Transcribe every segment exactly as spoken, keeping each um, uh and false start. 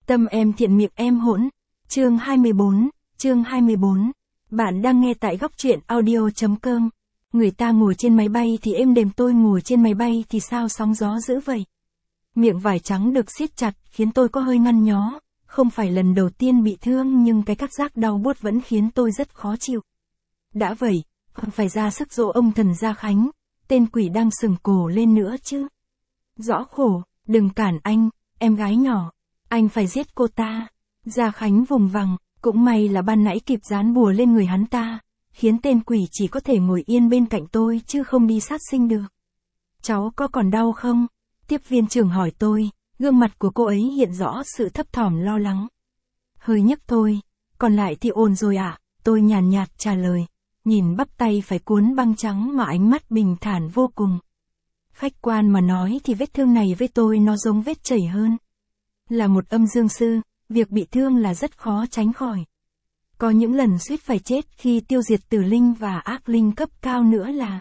Tâm em thiện miệng em hỗn. Chương hai mươi bốn, chương hai mươi bốn. Bạn đang nghe tại góc truyện audio.com. Người ta ngồi trên máy bay thì êm đềm, tôi ngồi trên máy bay thì sao sóng gió dữ vậy. Miệng vải trắng được siết chặt khiến tôi có hơi nhăn nhó. Không phải lần đầu tiên bị thương nhưng cái cảm giác đau buốt vẫn khiến tôi rất khó chịu. Đã vậy, còn phải ra sức dỗ ông thần Gia Khánh. Tên quỷ đang sừng cổ lên nữa chứ. Rõ khổ, đừng cản anh, em gái nhỏ. Anh phải giết cô ta. Gia Khánh vùng vằng, cũng may là ban nãy kịp dán bùa lên người hắn ta, khiến tên quỷ chỉ có thể ngồi yên bên cạnh tôi chứ không đi sát sinh được. Cháu có còn đau không? Tiếp viên trưởng hỏi tôi, gương mặt của cô ấy hiện rõ sự thấp thỏm lo lắng. Hơi nhức thôi, còn lại thì ổn rồi ạ, à? Tôi nhàn nhạt trả lời, nhìn bắp tay phải cuốn băng trắng mà ánh mắt bình thản vô cùng. Khách quan mà nói thì vết thương này với tôi nó giống vết chảy hơn. Là một âm dương sư, việc bị thương là rất khó tránh khỏi. Có những lần suýt phải chết khi tiêu diệt tử linh và ác linh cấp cao nữa là.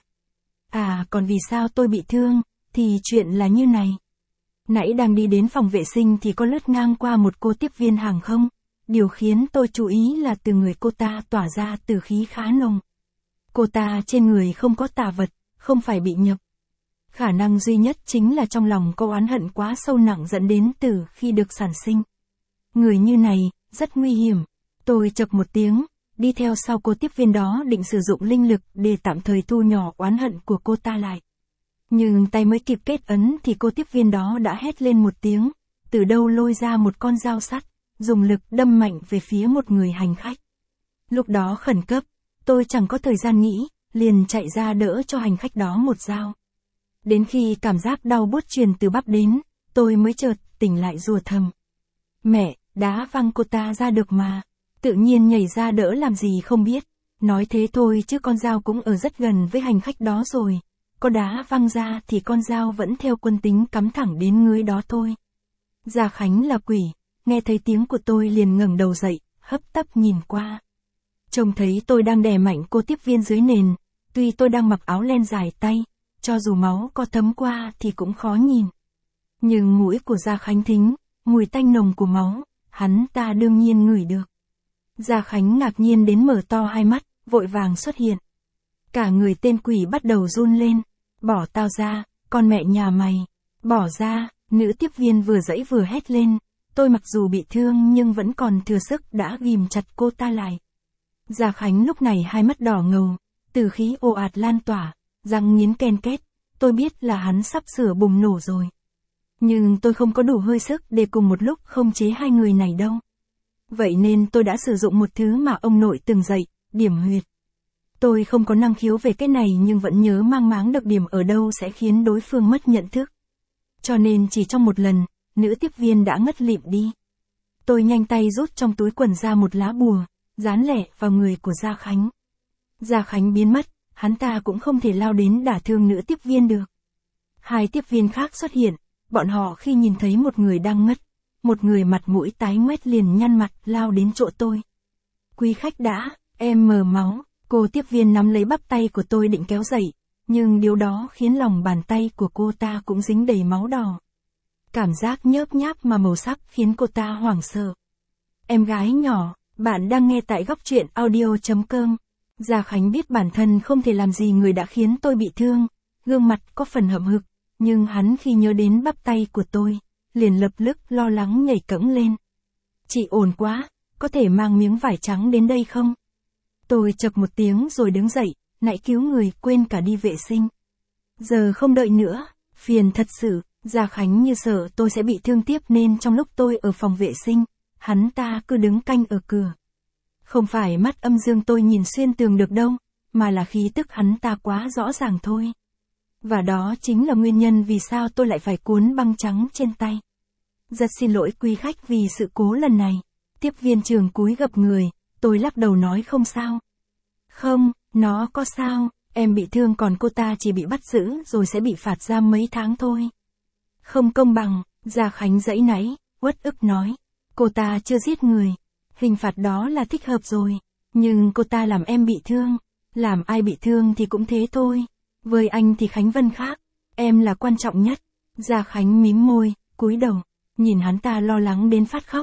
À, còn vì sao tôi bị thương, thì chuyện là như này. Nãy đang đi đến phòng vệ sinh thì có lướt ngang qua một cô tiếp viên hàng không. Điều khiến tôi chú ý là từ người cô ta tỏa ra tử khí khá nồng. Cô ta trên người không có tà vật, không phải bị nhập. Khả năng duy nhất chính là trong lòng cô oán hận quá sâu nặng dẫn đến từ khi được sản sinh. Người như này, rất nguy hiểm. Tôi chậc một tiếng, đi theo sau cô tiếp viên đó định sử dụng linh lực để tạm thời thu nhỏ oán hận của cô ta lại. Nhưng tay mới kịp kết ấn thì cô tiếp viên đó đã hét lên một tiếng, từ đâu lôi ra một con dao sắt, dùng lực đâm mạnh về phía một người hành khách. Lúc đó khẩn cấp, tôi chẳng có thời gian nghĩ, liền chạy ra đỡ cho hành khách đó một dao. Đến khi cảm giác đau buốt truyền từ bắp đến, tôi mới chợt tỉnh lại rủa thầm. Mẹ, đá văng cô ta ra được mà. Tự nhiên nhảy ra đỡ làm gì không biết. Nói thế thôi chứ con dao cũng ở rất gần với hành khách đó rồi. Có đá văng ra thì con dao vẫn theo quân tính cắm thẳng đến người đó thôi. Gia Khánh là quỷ, nghe thấy tiếng của tôi liền ngẩng đầu dậy, hấp tấp nhìn qua. Trông thấy tôi đang đè mạnh cô tiếp viên dưới nền, tuy tôi đang mặc áo len dài tay, cho dù máu có thấm qua thì cũng khó nhìn. Nhưng mũi của Gia Khánh thính, mùi tanh nồng của máu, hắn ta đương nhiên ngửi được. Gia Khánh ngạc nhiên đến mở to hai mắt, vội vàng xuất hiện. Cả người tên quỷ bắt đầu run lên. Bỏ tao ra, con mẹ nhà mày. Bỏ ra, nữ tiếp viên vừa giãy vừa hét lên. Tôi mặc dù bị thương nhưng vẫn còn thừa sức đã ghìm chặt cô ta lại. Gia Khánh lúc này hai mắt đỏ ngầu, từ khí ồ ạt lan tỏa, răng nghiến ken két. Tôi biết là hắn sắp sửa bùng nổ rồi. Nhưng tôi không có đủ hơi sức để cùng một lúc khống chế hai người này đâu. Vậy nên tôi đã sử dụng một thứ mà ông nội từng dạy, điểm huyệt. Tôi không có năng khiếu về cái này nhưng vẫn nhớ mang máng được điểm ở đâu sẽ khiến đối phương mất nhận thức. Cho nên chỉ trong một lần, nữ tiếp viên đã ngất lịm đi. Tôi nhanh tay rút trong túi quần ra một lá bùa, dán lẻ vào người của Gia Khánh. Gia Khánh biến mất, hắn ta cũng không thể lao đến đả thương nữ tiếp viên được. Hai tiếp viên khác xuất hiện, bọn họ khi nhìn thấy một người đang ngất, một người mặt mũi tái ngoét liền nhăn mặt lao đến chỗ tôi. Quý khách đã, em mờ máu, cô tiếp viên nắm lấy bắp tay của tôi định kéo dậy, nhưng điều đó khiến lòng bàn tay của cô ta cũng dính đầy máu đỏ. Cảm giác nhớp nháp mà màu sắc khiến cô ta hoảng sợ. Em gái nhỏ, bạn đang nghe tại góc truyện audio.com. Gia Khánh biết bản thân không thể làm gì người đã khiến tôi bị thương, gương mặt có phần hậm hực, nhưng hắn khi nhớ đến bắp tay của tôi, liền lập tức lo lắng nhảy cẫng lên. Chị ổn quá, có thể mang miếng vải trắng đến đây không? Tôi chậc một tiếng rồi đứng dậy, nãy cứu người quên cả đi vệ sinh. Giờ không đợi nữa, phiền thật sự, Gia Khánh như sợ tôi sẽ bị thương tiếp nên trong lúc tôi ở phòng vệ sinh, hắn ta cứ đứng canh ở cửa. Không phải mắt âm dương tôi nhìn xuyên tường được đâu, mà là khí tức hắn ta quá rõ ràng thôi. Và đó chính là nguyên nhân vì sao tôi lại phải cuốn băng trắng trên tay. Rất xin lỗi quý khách vì sự cố lần này. Tiếp viên trưởng cúi gập người, tôi lắc đầu nói không sao. Không, nó có sao, em bị thương còn cô ta chỉ bị bắt giữ rồi sẽ bị phạt giam mấy tháng thôi. Không công bằng, Gia Khánh giãy náy, uất ức nói. Cô ta chưa giết người, hình phạt đó là thích hợp rồi. Nhưng cô ta làm em bị thương, làm ai bị thương thì cũng thế thôi. Với anh thì Khánh Vân khác, em là quan trọng nhất. Gia Khánh mím môi, cúi đầu, nhìn hắn ta lo lắng đến phát khóc,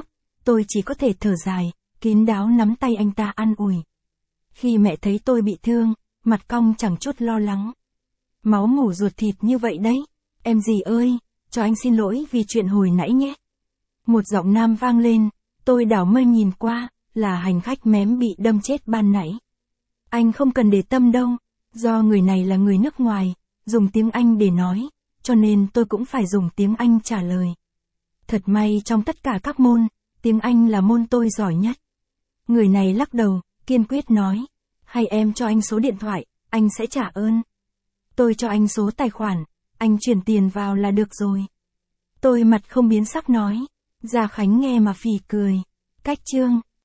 Tôi chỉ có thể thở dài, kín đáo nắm tay anh ta an ủi. Khi mẹ thấy tôi bị thương, mặt cong chẳng chút lo lắng. Máu mủ ruột thịt như vậy đấy. Em dì ơi, cho anh xin lỗi vì chuyện hồi nãy nhé. Một giọng nam vang lên, tôi đảo mây nhìn qua, là hành khách mém bị đâm chết ban nãy. Anh không cần để tâm đâu, do người này là người nước ngoài, dùng tiếng Anh để nói, cho nên tôi cũng phải dùng tiếng Anh trả lời. Thật may trong tất cả các môn, tiếng Anh là môn tôi giỏi nhất. Người này lắc đầu, kiên quyết nói, hay em cho anh số điện thoại, anh sẽ trả ơn. Tôi cho anh số tài khoản, anh chuyển tiền vào là được rồi. Tôi mặt không biến sắc nói, Gia Khánh nghe mà phì cười. Cách chương